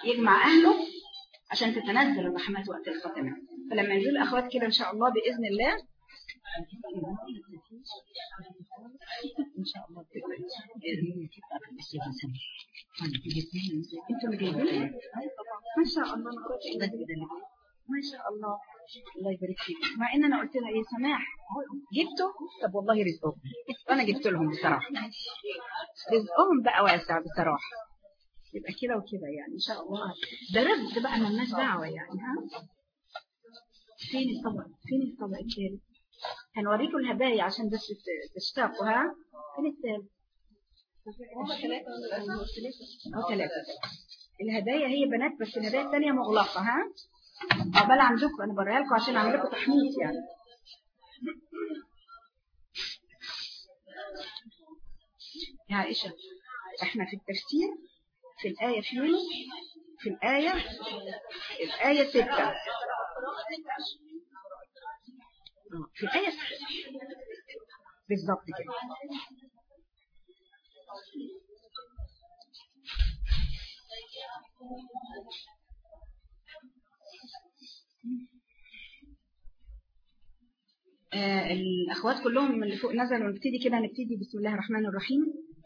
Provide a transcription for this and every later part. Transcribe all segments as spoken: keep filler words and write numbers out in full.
يجمع أهله عشان تتنزل الرحمات وقت الخاتمة. فلما ينزل الأخوات كده إن شاء الله بإذن الله إن شاء الله انتوا اللي جايبين ما شاء الله ما شاء الله الله يبارك فيك. مع ان انا قلت لها ايه سماح جبته طب والله رزقهم وانا جبت لهم بصراحه رزقهم بقى واسع بصراحه. يبقى كده وكده يعني ان شاء الله ده رزق بقى مالناش دعوه يعني. ها فين الطبق فين الطبق الثالث؟ هنوريكم الهدايا عشان بس تشتاقوا. ها فين الثالث؟ اه ثلاثة. الهدايا هي بنات بس الهدايا الثانية مغلقة. ها عقبال عندكم انا بريها لكم عشان اعمل لكم تحميص يعني. يا عائشة احنا في التفسير في الآية فين في الآية الآية ستة في الآية ستة بالضبط كده. آه الأخوات كلهم اللي فوق نزلوا. نبتدي كده نبتدي بسم الله الرحمن الرحيم.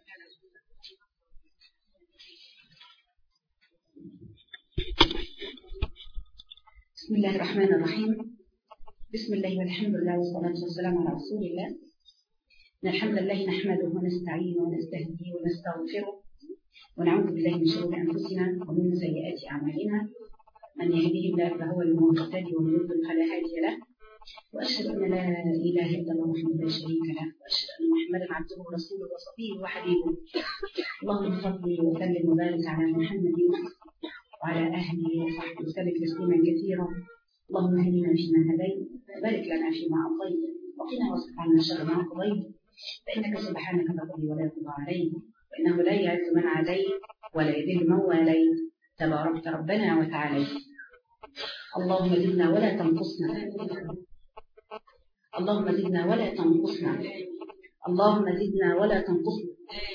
بسم الله الرحمن الرحيم. بسم الله والحمد لله والصلاة والسلام على رسول الله. إن الحمد لله نحمده ونستعينه ونستهديه ونستغفره ونعوذ بالله من شرور أنفسنا ومن سيئات أعمالنا. من يهده الله فهو المهتدي ومن يضلل فلا هادي له. وأشهد أن لا إله إلا الله وحده لا شريك له. وأشهد أن محمدا عبده ورسوله وصفيه وحبيبه. اللهم صل وسلم وبارك على محمد وعلى أهله وصحبه وسلم تسليما كثيرا. اللهم اهدنا فيمن هديت وبارك لنا فيما أعطيت وقنا واصرف عنا شر ما قضيت فإنك سبحانك تقضي ولا يقضى عليك وإنه لا يعز من عاديت ولا يذل من واليت تباركت ربنا وتعاليت. اللهم زدنا ولا تنقصنا اللهم زدنا ولا تنقصنا اللهم زدنا ولا تنقصنا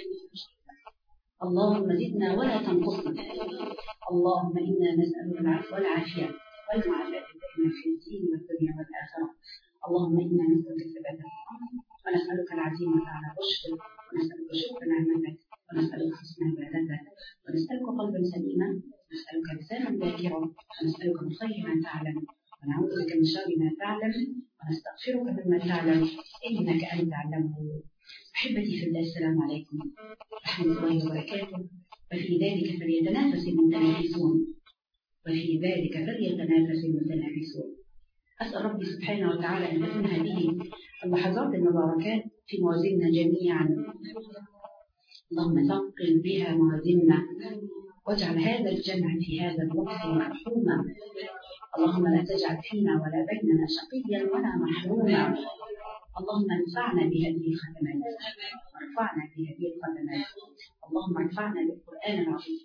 اللهم زدنا ولا تنقصنا. اللهم إنا نسألك العفو والعافية والمعافاة دائما في الدين والدنيا والآخرة. اللهم إنا نسألك الثبات ونسألك العزيمة على رشدك ونسألك شكر نعمتك ونسألك حسن عبادتك ونسألك قلبا سليما ونسألك لسانا ذاكرا ونسألك من خير ما تعلم ونعوذ بك من شر ما تعلم ونستغفرك مما تعلم إنك أنت علام الغيوب. أحبتي في الله السلام عليكم ورحمة الله وبركاته. وفي ذلك فليتنافس المتنافسون وفي ذلك فليتنافس المتنافسون. أسأل ربي سبحانه وتعالى أن تكون هذه اللحظات المباركات في موازيننا جميعا. اللهم ثقل بها موازيننا واجعل هذا الجمع في هذا الوقت مرحوما. اللهم لا تجعل فينا ولا بيننا شقيا ولا محروما. اللهم انفعنا بهذه الختمات وارفعنا بهذه الختمات. اللهم انفعنا بالقرآن العظيم.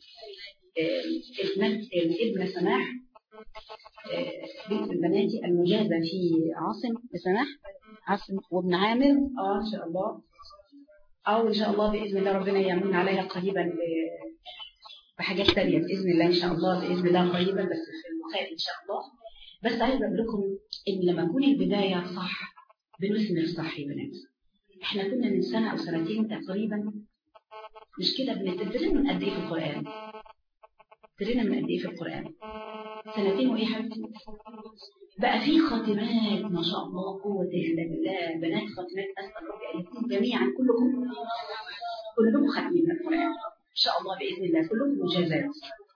الابن سماح بنت البنات المجازة في عاصم بسماح عاصم وابن عامر اه ان شاء الله او ان شاء الله باذن الله ربنا يمن عليها قريبا بحاجات تانية باذن الله ان شاء الله باذن الله قريبا بس في المخير ان شاء الله. بس عايزه اقول لكم ان لما تكون البدايه صح بنثمر صح يا بنات. احنا كنا من سنه او سنتين تقريبا مش كده بنتدرب من قد ايه في القران تدرينا من قد ايه في القران سنتين وايه حبيبتي بقى في خاتمات ما شاء الله قوه الا بالله بنات خاتمات. اسال ربي ان يكون جميعا كلكم كلكم خاتمين من القران ان شاء الله باذن الله كلكم مجازات.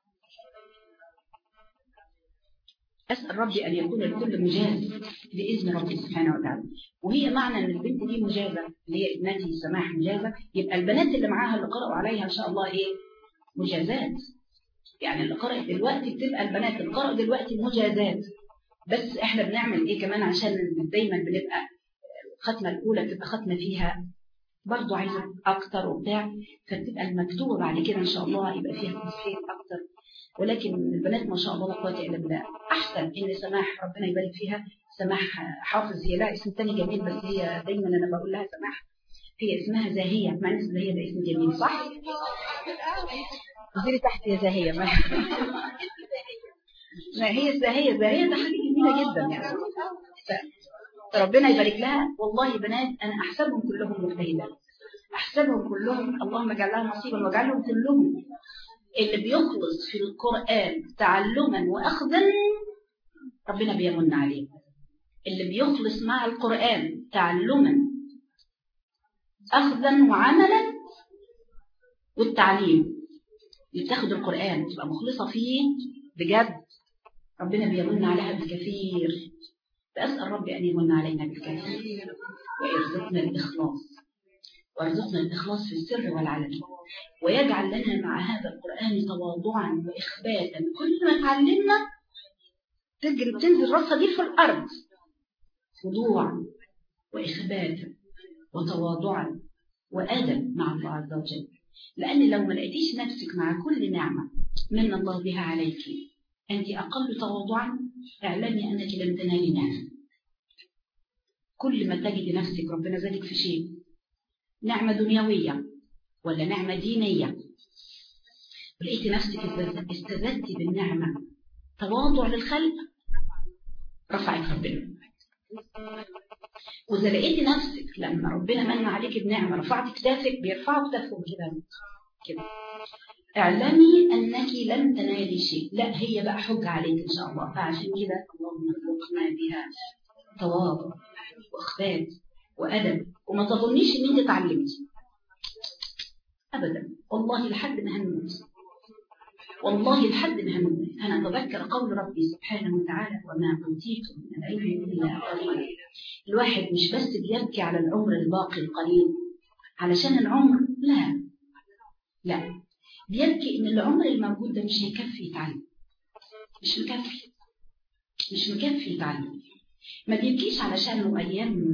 أسأل ربي أن يكون الكل مجاز بإذن ربي سبحانه وتعالى. وهي معنى أن البنت دي مجازة اللي هي ابنتي سماح مجازة يبقى البنات اللي معاها اللي قرأوا عليها إن شاء الله إيه مجازات. يعني اللي قرأت دلوقتي بتبقى البنات اللي قرأوا دلوقتي مجازات. بس إحنا بنعمل إيه كمان عشان دايما بنبقى الختمة الأولى بتبقى ختمة فيها برضو عايزة أكتر وبتاع فتبقى المكتوبة بعد كده إن شاء الله يبقى فيها تفسير أكتر. ولكن البنات ما شاء الله لا قوه الا بالله. احسن ان سماح ربنا يبارك فيها سماح حافظ هي لها اسم تاني جميل بس هي دايما انا بقول لها سماح هي اسمها زاهيه مع ان زاهيه ده اسم جميل صح انزلي تحت يا زاهية. ما ما هي الزاهية زاهية ده حاجة جميلة جدا يعني. فربنا يبارك لها. والله بنات أنا أحسبهم كلهم مجتهدات، أحسبهم كلهم اللهم اجعل لها نصيبا واجعلهم كلهم اللي بيخلص في القرآن تعلما وأخذا ربنا بيمن عليه. اللي بيخلص مع القرآن تعلما أخذا وعملا والتعليم، اللي بتاخد القرآن تبقى مخلصة فيه بجد ربنا بيمن عليها بالكثير. فأسأل ربي أن يمن علينا بالكثير ويرزقنا الإخلاص، ويرزقنا الإخلاص في السر والعلن، ويجعل لنا مع هذا القرآن تواضعا وإخباتا. كل ما تعلمنا تجري بتنزل راسها دي في الأرض خضوعا وإخباتا وتواضعا وأدب مع الله عز وجل. لأن لو ما لقيتيش نفسك مع كل نعمة من الله بها عليك أنت أقل تواضعا، اعلمي أنك لم تنالي نعمة. كل ما تجد نفسك ربنا زادك في شيء، نعمة دنيوية ولا نعمة دينية، ولقيتي نفسك استزدتي بالنعمة تواضع للخلق رفعك ربنا. وإذا لقيتي نفسك لما ربنا من عليك بنعمة رفعت كتافك بيرفعوا كتافهم كده كده، اعلمي أنك لن تنالي شيء. لا هي بقى حجة عليك إن شاء الله. فعشان كده اللهم ارزقنا بها تواضع وإخبات وأدب. وما تظنيش إن أنت تعلمتي أبدا، والله لحد ما هنموت، والله لحد ما هنموت. أنا أتذكر قول ربي سبحانه وتعالى وما أوتيتم من العلم إلا قليلا. الواحد مش بس بيبكي على العمر الباقي القليل علشان العمر، لا لا، بيبكي إن العمر الموجود ده مش هيكفي يتعلم، مش مكفي مش مكفي يتعلم. ما بيبكيش علشان أيام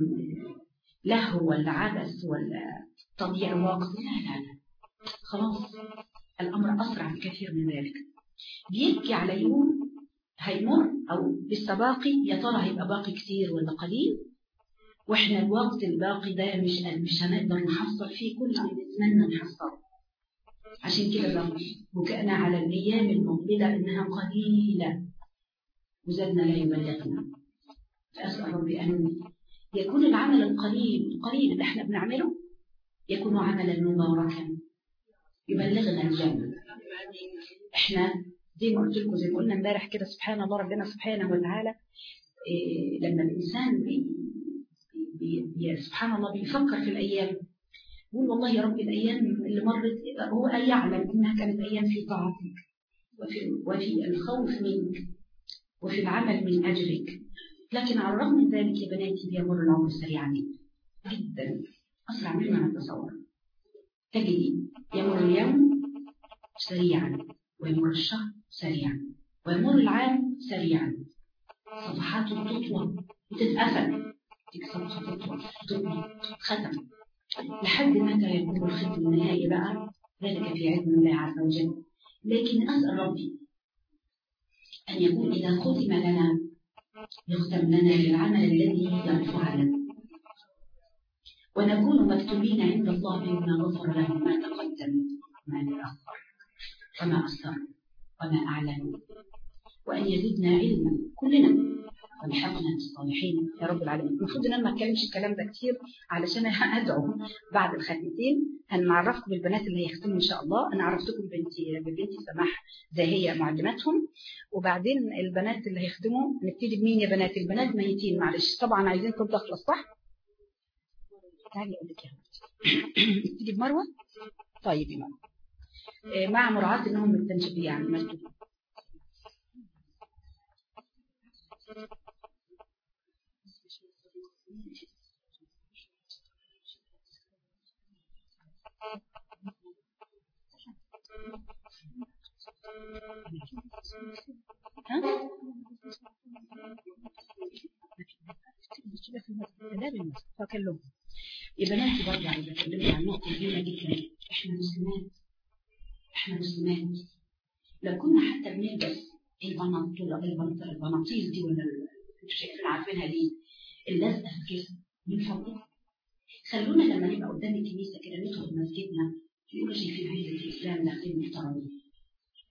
لهو ولا عبث ولا تضييع وقت، لا لا لا، خلاص الأمر أسرع بكثير من ذلك. بيبكي على يوم هيمر أو لسه باقي، يا ترى هيبقى باقي كتير ولا قليل، وإحنا الوقت الباقي ده مش مش هنقدر نحصل فيه كل اللي نتمنى نحصله. عشان كده بكأنا على الأيام المقبلة إنها قليلة وزادنا لا يبلغنا. فأسأل ربي أن يكون العمل القليل القليل اللي احنا بنعمله يكون عملا مباركا يبلغنا الجنة. احنا زي ما قلت لكم، زي ما قلنا امبارح كده، سبحان الله ربنا سبحانه وتعالى إيه لما الإنسان بي بي بي سبحان الله بيفكر في الأيام، يقول والله يا رب الأيام اللي مرت هو يعلم إنها كانت أيام في طاعتك وفي, وفي الخوف منك وفي العمل من أجلك، لكن على الرغم من ذلك يا بناتي بيمر العمر سريعا جدا، أسرع مما نتصور. تجدي يمر اليوم سريعا ويمر الشهر سريعا ويمر العام سريعا، صفحاته تطول وتتقفل، صفحة تطول تطول ختم لحد متى يكون الختم النهائي بقى، ذلك في علم الله عز وجل. لكن أسأل ربي أن يكون إذا ختم لنا يختم لنا بالعمل الذي يرفع لنا، ونكون مكتوبين عند الله بما غفر له ما تقدم وما تأخر وما أسر وما أعلن، وأن يزدنا علما كلنا ونحقنا بالصالحين يا رب العالمين. المفروض ان انا ما اتكلمش الكلام ده كتير علشان ادعو بعد الختمتين. هنعرفكم بالبنات اللي هيختموا ان شاء الله. انا عرفتكم ببنتي ببنتي سماح زي هي معلماتهم، وبعدين البنات اللي هيختموا نبتدي بمين يا بنات؟ البنات ميتين معلش طبعا عايزين كل تخلص صح؟ تعالي اقول لك يا حبيبتي نبتدي بمروه. طيب يا مروه مع مراعاه انهم التنشئ يعني مكتوب. ها؟ فكلهم يا بناتي برجع إذا كلمت عن نقطة مهمة جدا. إحنا مسلمات، إحنا مسلمات. لو كنا حتى بنلبس البناطيل دي ولا شايفين عارفينها دي اللازقة في الجسم من فضلك خلونا لما نبقى قدام الكنيسة كده ندخل مسجدنا يقولوا شايفين عزة الإسلام داخلين محترمين.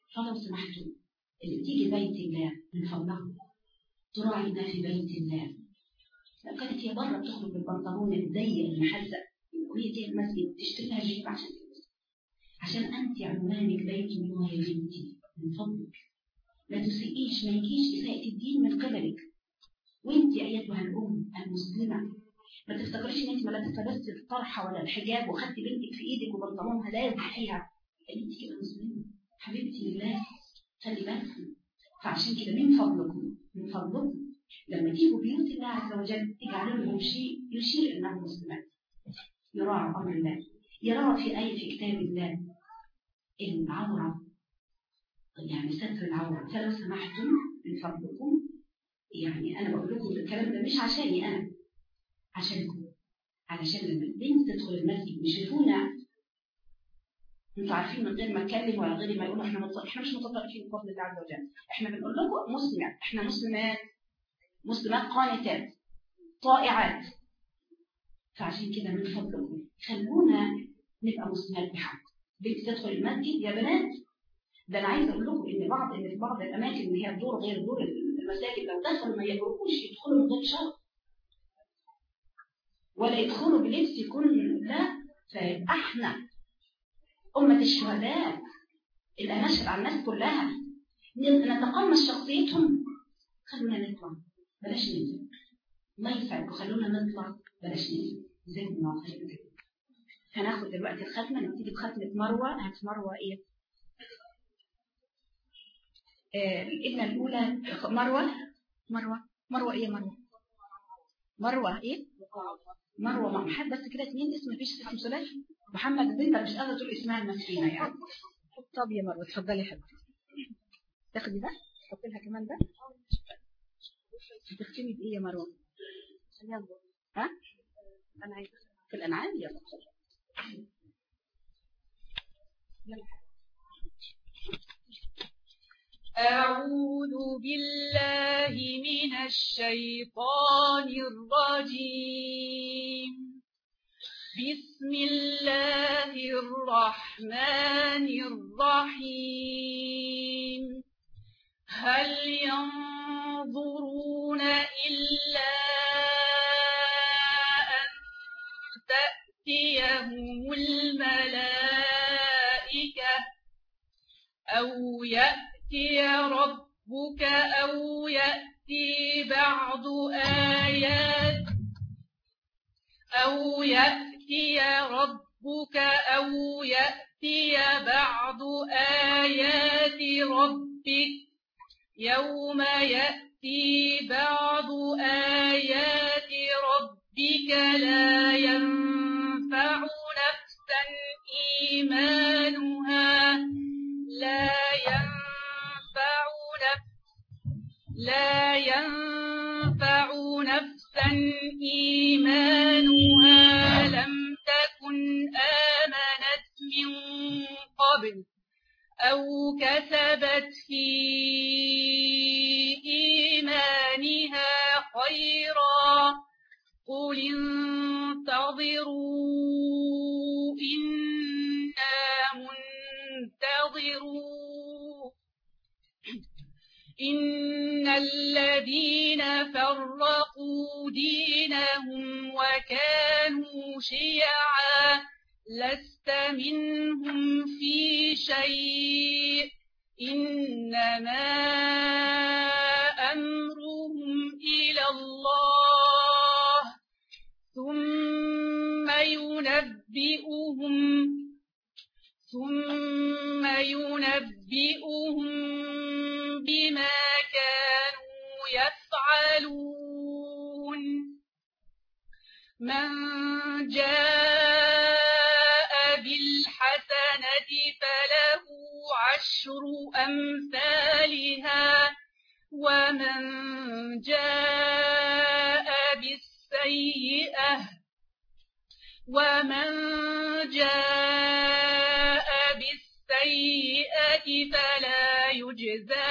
فلو سمحتوا اللي تيجي بيت الله من فضلها تراعي ما في بيت الله. لو كانت هي بره بتخرج بالبنطلون الضيق المحزق وهي جايه المسجد تشتري لها جيب عشان تلبس، عشان انت عنوانك بيت الله يا بنتي من فضلك لا تسيئيش، ما يجيش اساءة الدين من قبلك. وانت ايتها الام المسلمه ما تفتكريش ان انت ما لبستي الطرحه ولا الحجاب وخدتي بنتك في ايدك وبنطلونها لازم فيها، انت كده مسلمه حبيبتي لله، خلي بالك. فعشان كده من فضلكم من فضلكم لما تيجوا بيوت الله عز وجل اجعلوا لهم شيء يشير انهم مسلمات، يراعوا امر الله، يراعوا في ايه في كتاب الله العوره، يعني ستر العوره. فلو سمحتم من فضلكم، يعني انا بقول لكم الكلام ده مش عشاني انا، عشانكم، علشان لما البنت تدخل المسجد يشوفونا انتوا عارفين من غير ما اتكلم ولا غير ما يقولوا احنا مط... احنا مش متطرفين بفضل الله عز وجل، احنا بنقول لكم مسلمات، احنا مسلمات مسلمات قانتات طائعات. فعشان كده من فضلكم خلونا نبقى مسلمات بحق. بنت تدخل المسجد يا بنات، ده انا عايزه اقول لكم ان بعض ان في بعض الاماكن اللي هي الدور غير دور المساجد لو دخلوا ما يقدروش يدخلوا من غير شرط ولا يدخلوا بلبس يكون لا. فاحنا أمة الشهداء اللي نشهد على الناس كلها نتقمص شخصيتهم، خلونا نطلع بلاش ننزل. الله يسعدكم، خلونا نطلع بلاش ننزل. زين الله خير جدا. هناخد دلوقتي الختمة، نبتدي بختمة مروة. هات مروة ايه؟ آه الابنة الأولى مروة مروة مروة ايه مروة مروة ايه مروة مع حد بس كده اتنين اسم، مفيش اسم ثلاثي. محمد انت مش قادرة تقول اسمها المسكينة يعني. طب يا مروة اتفضلي يا حبيبتي، تاخدي ده تحطي لها كمان ده. هتختمي بايه يا مروة؟ ها انا عايزه في الانعام. يلا يلا. أعوذ بالله من الشيطان الرجيم. بسم الله الرحمن الرحيم. هل ينظرون إلا أن تأتيهم الملائكة أو يأتي ربك أو يأتي بعض آيات أو يأتي ربك أو يأتي بعض آيات ربك يوم يأتي بعض آيات ربك لا ينفع نفسا إيمانها لا ينفع نفس لا ينفع نفسا إيمانها لم تكن آمنت من قبل أو كسبت في إيمانها خيرا قل انتظروا إنا منتظرون. إن الذين فرقوا دينهم وكانوا شيعا لست منهم في شيء إنما أمرهم إلى الله ثم ينبئهم ثم ينبئهم بما كانوا يفعلون. من جاء بالحسنة فله عشر أمثالها ومن جاء بالسيئة ومن جاء بالسيئة فلا يجزى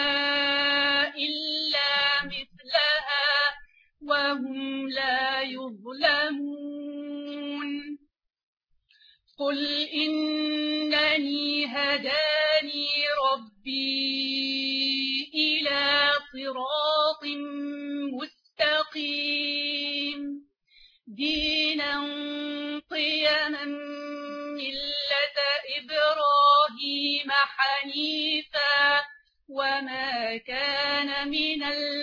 إلا مثلها وهم لا يظلمون. قل إنني هداني ربي ربي إلى صراط مستقيم دينا قيما ملة إبراهيم حنيفا وما كان من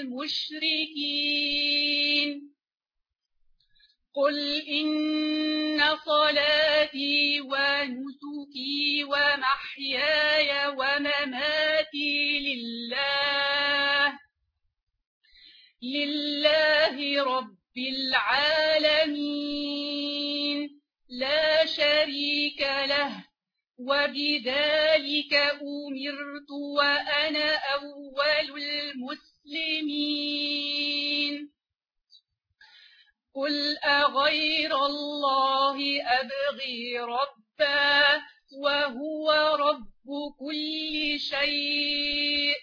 المشركين قل إن صلاتي ونسكي ومحياي ومماتي لله لله رب العالمين لا شريك له وبذلك أمرت وأنا أول المسلمين قل أغير الله أبغي ربا وهو رب كل شيء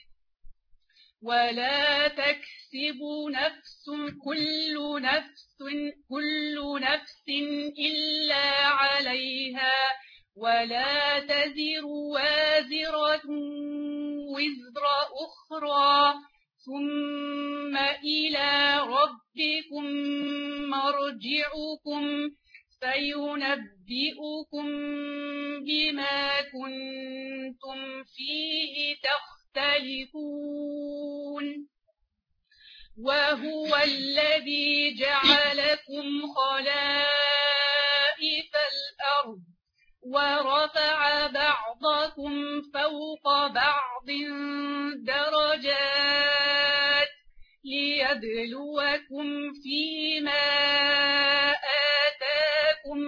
ولا تكسب نفس كل نفس كل نفس إلا عليها ولا تزر وازرة وزر أخرى ثم إلى ربكم مرجعكم فينبئكم بما كنتم فيه تختلفون وهو الذي جعلكم خلائف الأرض ورفع بعضكم فوق بعض درجات ليبلوكم فيما آتاكم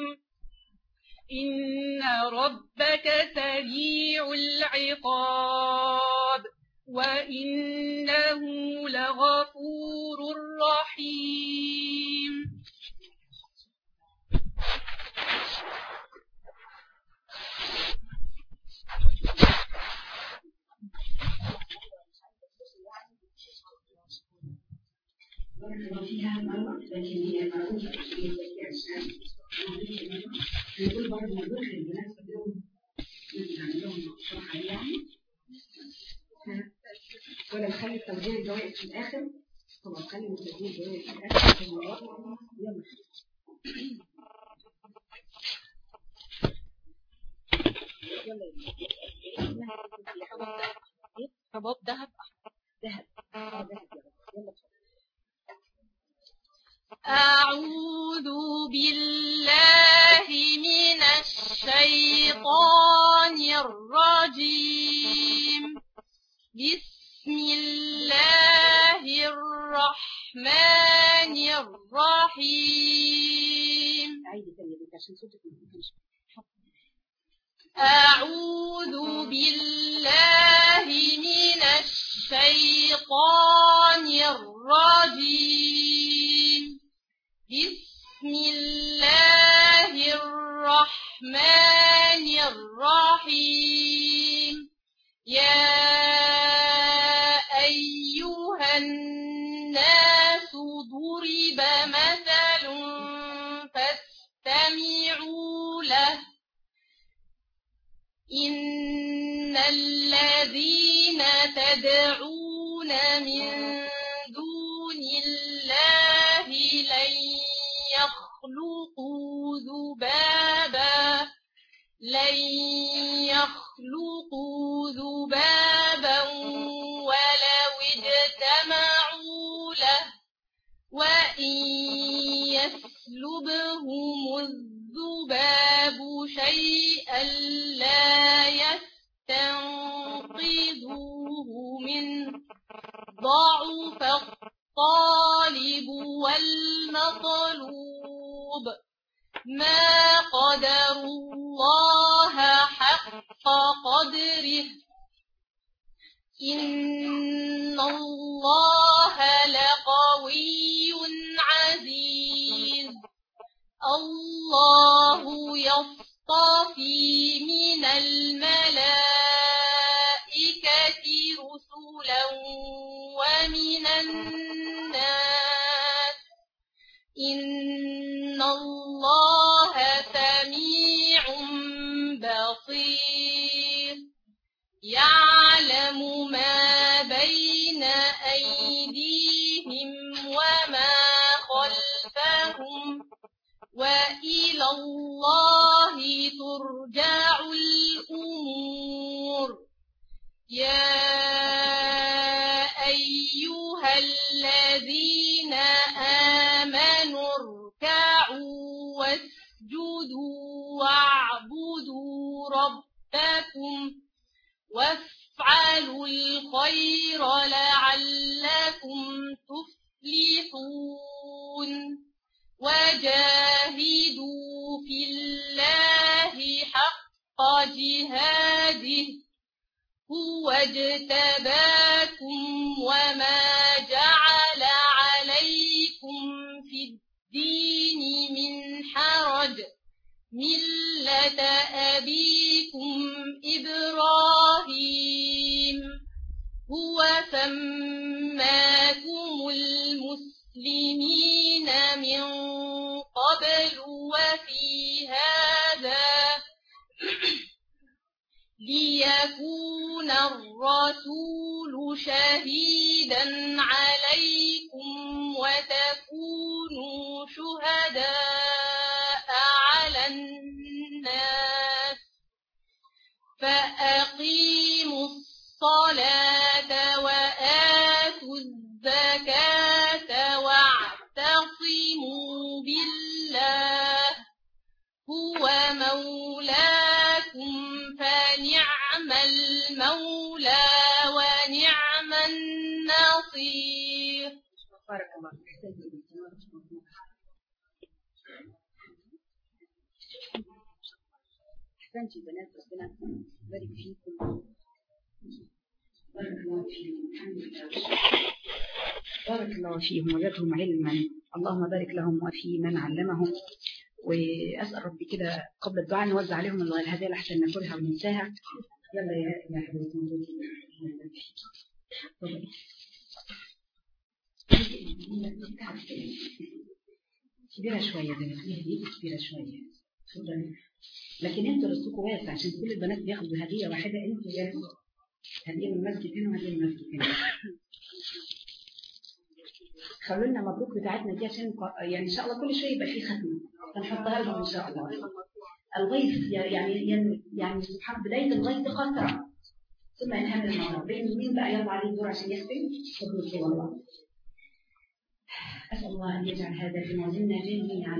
إن ربك سريع العقاب وإنه لغفور رحيم فيها مرة لكن هي معروفة في الأشياء نقول برضه مبروك للبنات اليوم عندهم شرح يعني ولا نخلي تسجيل الجوائز في الآخر طبعا نخلي تسجيل الجوائز في الآخر في المرات يلا يلا رباط ذهب ذهب ذهب يلا أعوذ بالله من الشيطان الرجيم بسم الله الرحمن الرحيم أعوذ بالله من الشيطان الرجيم بسم الله الرحمن الرحيم يا أيها الناس ضرب مثل فاستمعوا له إن الذين تدعون من دون الله لن يخلقوا ذبابا لن يخلقوا ذبابا ولو اجتمعوا له وإن يسلبهم الذباب شيئا لا يستنقذوه منه ضعف الطالب والمطلوب ما قدروا الله حق قدره إن الله لقوي عزيز الله يصطفي من الملائكة رسلا ومن الناس إن الله سميع بصير يعلم إلى الله ترجع الأمور. يا أيها الذين آمنوا اركعوا واسجدوا واعبدوا ربكم وافعلوا الخير لعلكم تفلحون. وجاهدوا في الله حق جهاده هو اجتباكم وما جعل عليكم في الدين من حرج ملة أبيكم إبراهيم هو سماكم المسلمين من قبل وفي هذا ليكون الرسول شهيدا عليكم وتكونوا شهداء على الناس. فأقيموا الصلاة وآتوا الزكاة واعتصموا بالله هو مولاكم فنعم المولى ونعم النصير. بارك الله أحسنتي بنات، ربنا يبارك فيكم. بارك الله فيكم. الحمد لله. بارك الله فيهم وزادهم علما. اللهم بارك لهم وفي من علمهم. وأسأل ربي كده قبل الدعاء نوزع عليهم الهدايا لحسن ناكلها وننساها. يلا يا يا حبيبتي كبيرة شوية دي كبيرة شوية، لكن انتوا رزقكم واسع عشان كل البنات بياخدوا هدية واحدة. انتوا جاهزين هدية من المسجد هنا وهدية من المسجد هنا. خلوا لنا مبروك بتاعتنا دي عشان يعني ان شاء الله كل شويه يبقى في ختمه هنحطها لهم ان شاء الله. الغيث يعني يعني سبحان بدايه الغيث قطره ثم ينهمر المطر. بين مين بقى يلا عليه الدور عشان يختم؟ شكرا والله. اسال الله ان يجعل هذا في موازيننا جميعا.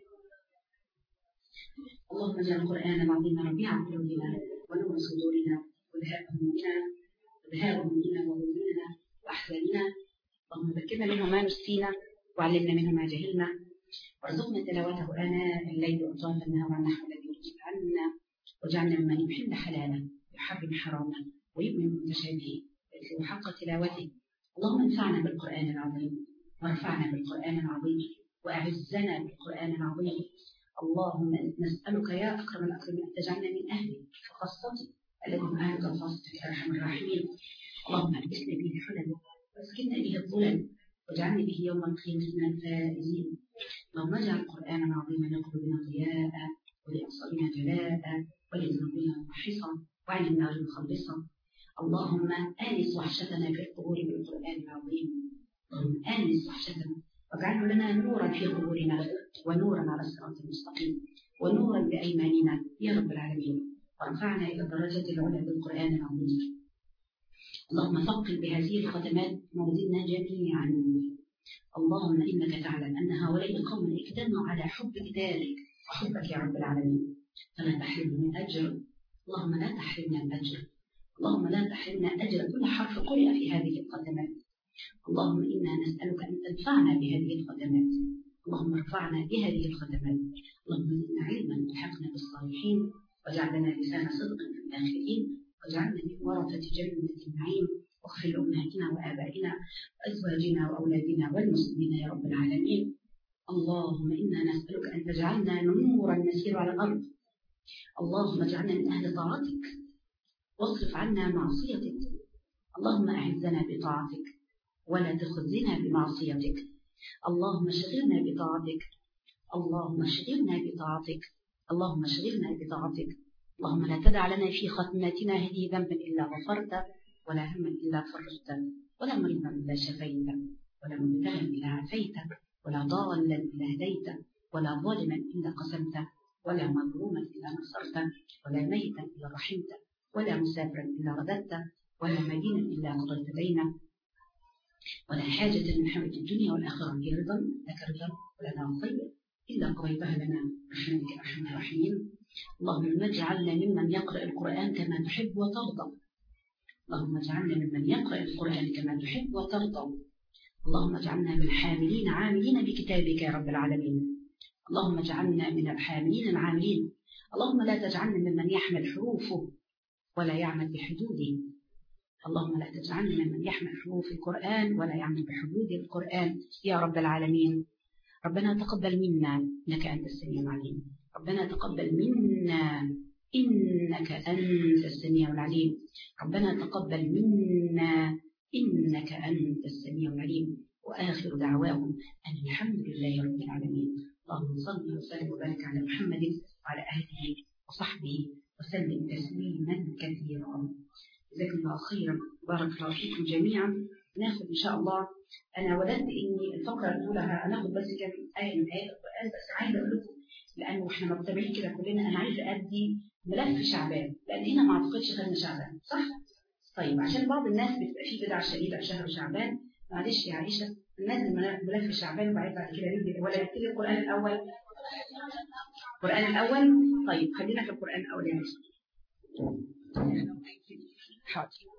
اللهم اجعل القران العظيم ربيع قلوبنا ونور صدورنا وذهاب همومنا وذهاب همومنا وغمومنا واحزاننا. اللهم ذكرنا منه ما نسينا وعلمنا منه ما جهلنا وارزقنا تلاوته آناء الليل وأطراف النهار على النحو الذي يرضيك عنا واجعلنا ممن يحل حلاله ويحرم حرامه ويؤمن بمتشابهه ويتلو حق تلاوته. اللهم انفعنا بالقرآن العظيم وارفعنا بالقرآن العظيم وأعزنا بالقرآن العظيم. اللهم نسألك يا أكرم الأكرمين أن تجعلنا من أهله وخاصته الذي هم أهلك وخاصتك يا أرحم الراحمين. اللهم ألبسنا به حلل واسكننا به الظلل واجعلني به يوم القيامة من الفائزين. اللهم اجعل القرآن العظيم لقلوبنا ضياء ولأبصارنا جلاء ولذنوبنا محصا وعن النار مخلصا. اللهم آنس وحشتنا في القبور بالقرآن العظيم. اللهم آنس وحشتنا واجعله لنا نورا في قبورنا ونورا على الصراط المستقيم ونورا بأيماننا يا رب العالمين. وارفعنا إلى الدرجات العلى بالقرآن العظيم. اللهم ثقل بهذه الختمات موازيننا جميعا. اللهم إنك تعلم أن هؤلاء القوم اجتمعوا على حب كتابك وحبك يا رب العالمين فلا تحرمنا من أجر. اللهم لا تحرمنا من أجر. اللهم لا تحرمنا أجر كل حرف قرئ في هذه الختمات. اللهم إنا نسألك أن تنفعنا بهذه الختمات. اللهم ارفعنا بهذه الختمات. اللهم زدنا علما والحقنا بالصالحين واجعلنا لسان صدق في الآخرين واجعلنا من ورثة جنة النعيم واغفر لأمهاتنا وآبائنا وأزواجنا وأولادنا والمسلمين يا رب العالمين. اللهم إنا نسألك أن تجعلنا نورا نسير على الأرض. اللهم اجعلنا من أهل طاعتك واصرف عنا معصيتك. اللهم أعزنا بطاعتك ولا تخزنا بمعصيتك. اللهم اشغلنا بطاعتك. اللهم اشغلنا بطاعتك. اللهم اشغلنا بطاعتك. اللهم لا تدع لنا في ختماتنا هذه ذنبا إلا غفرته ولا هما إلا فرجته ولا مريضا إلا شفيته ولا مبتلا إلا عافيته ولا ضالا إلا هديته ولا ظالما إلا قسمته، ولا مظلوما إلا نصرته، ولا ميتا إلا رحمته، ولا مسافرا إلا رددته، ولا مدينا إلا قضيت دينه، ولا حاجة من حوائج الدنيا والآخرة هي رضا لك رضا ولنا خير إلا قضيتها لنا برحمتك يا أرحم الراحمين. اللهم اجعلنا ممن يقرأ القرآن كما تحب وترضى. اللهم اجعلنا ممن يقرأ القرآن كما تحب وترضى. اللهم اجعلنا من الحاملين عاملين بكتابك يا رب العالمين. اللهم اجعلنا من الحاملين العاملين. اللهم لا تجعلنا ممن يحمل حروفه ولا يعمل بحدوده. اللهم لا تجعلنا ممن يحمل حروف القرآن ولا يعمل بحدود القرآن يا رب العالمين. ربنا تقبل منا إنك أنت السميع العليم. ربنا تقبل منا إنك أنت السميع العليم. ربنا تقبل منا إنك أنت السميع العليم. وآخر دعواهم أن الحمد لله رب العالمين. اللهم صل وسلم وبارك على محمد وعلى آله وصحبه وسلم تسليما كثيرا. جزاكم الله خيرا. بارك الله فيكم جميعا. ناخذ إن شاء الله. أنا وددت إني الفقرة الأولى هناخذ بس كم آية من آيات القرآن، بس عايزة أقول لكم لأنه إحنا متابعين كده كلنا، أنا عايزة أدي ملف شعبان، لأن هنا ما أعتقدش خدنا شعبان، صح؟ طيب عشان بعض الناس بتبقى في بدعة شديدة في شهر شعبان، معلش يا عائشة ننزل ملف شعبان وبعد بعد كده نبدأ، ولا نبتدي القرآن الأول؟ القرآن الأول؟ طيب خلينا في القرآن الأول يا عائشة. حاضر.